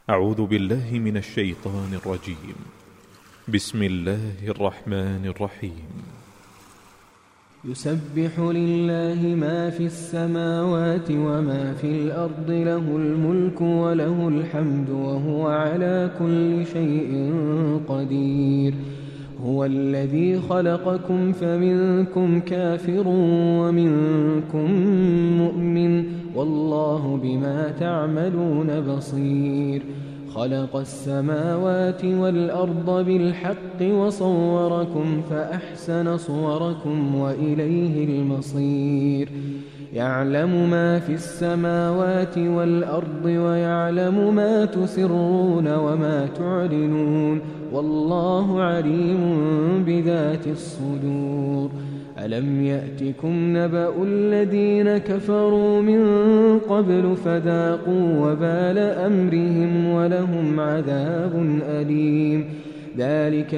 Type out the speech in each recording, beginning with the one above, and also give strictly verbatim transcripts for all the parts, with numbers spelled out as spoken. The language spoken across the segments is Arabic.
أعوذ بالله من الشيطان الرجيم. بسم الله الرحمن الرحيم. يسبح لله ما في السماوات وما في الأرض، له الملك وله الحمد وهو على كل شيء قدير. هو الذي خلقكم فمنكم كافر ومنكم مؤمن، والله بما تعملون بصير. خلق السماوات والأرض بالحق وصوركم فأحسن صوركم وإليه المصير. يعلم ما في السماوات والأرض ويعلم ما تسرون وما تعلنون، والله عليم بذات الصدور. ألم يأتكم نبأ الذين كفروا من قبل فذاقوا وبال أمرهم ولهم عذاب أليم. ذلك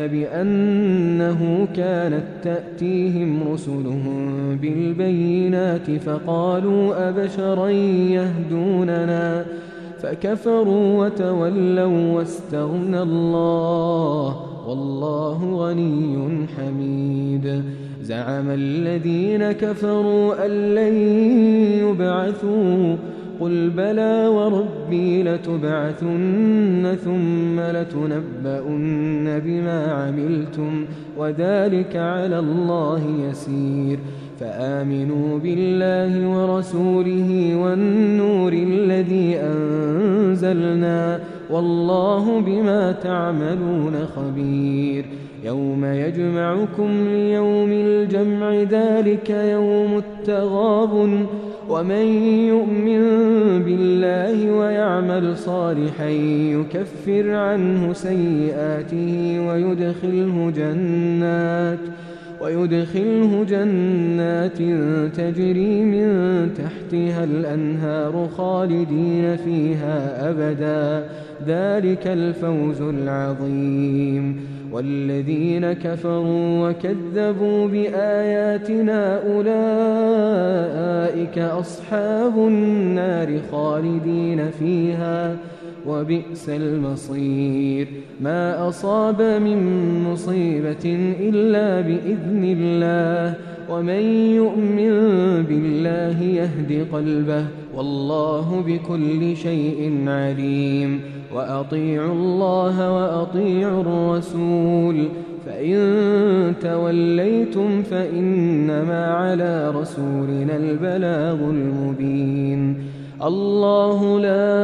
بأنه كانت تأتيهم رسلهم بالبينات فقالوا أبشرا يهدوننا فكفروا وتولوا واستغنى الله، والله غني حميد. زعم الذين كفروا أن لن يبعثوا، قل بلى وربي لتبعثن ثم لتنبؤن بما عملتم وذلك على الله يسير. فآمنوا بالله ورسوله والنور الذي أنزلنا، والله بما تعملون خبير. يوم يجمعكم ليوم الجمع، ذلك يوم التغابن. ومن يؤمن بالله ويعمل صالحا يكفر عنه سيئاته ويدخله جنات ويدخله جنات تجري من تحتها الأنهار خالدين فيها أبدا، ذلك الفوز العظيم. والذين كفروا وكذبوا بآياتنا أولئك أصحاب النار خالدين فيها وبئس المصير. ما أصاب من مصيبة إلا بإذن الله، ومن يؤمن بالله يهد قلبه، والله بكل شيء عليم. وأطيعوا الله وأطيعوا الرسول، فإن توليتم فإنما على رسولنا البلاغ المبين. الله لا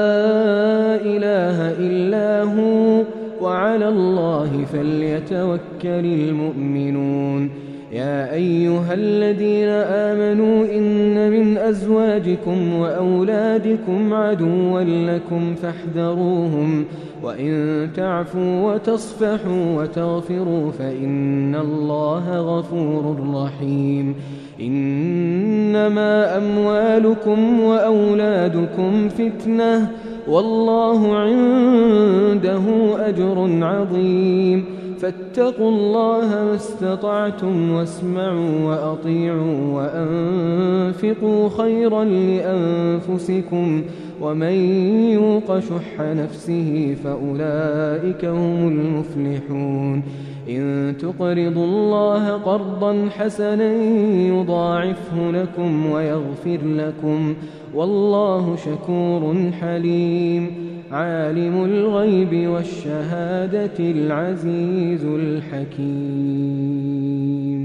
إله إلا هو، وعلى الله فليتوكل المؤمنون. يا أيها الذين آمنوا إن من أزواجكم وأولادكم عدوا لكم فاحذروهم، وإن تعفوا وتصفحوا وتغفروا فإن الله غفور رحيم. إنما أموالكم وأولادكم فتنة، والله عنده أجر عظيم. فاتقوا الله ما استطعتم واسمعوا وأطيعوا وأنفقوا خيرا لأنفسكم، ومن يوق شح نفسه فأولئك هم المفلحون. إن تقرضوا الله قرضا حسنا يضاعفه لكم ويغفر لكم، والله شكور حليم. عالم الغيب والشهادة العزيز الحكيم.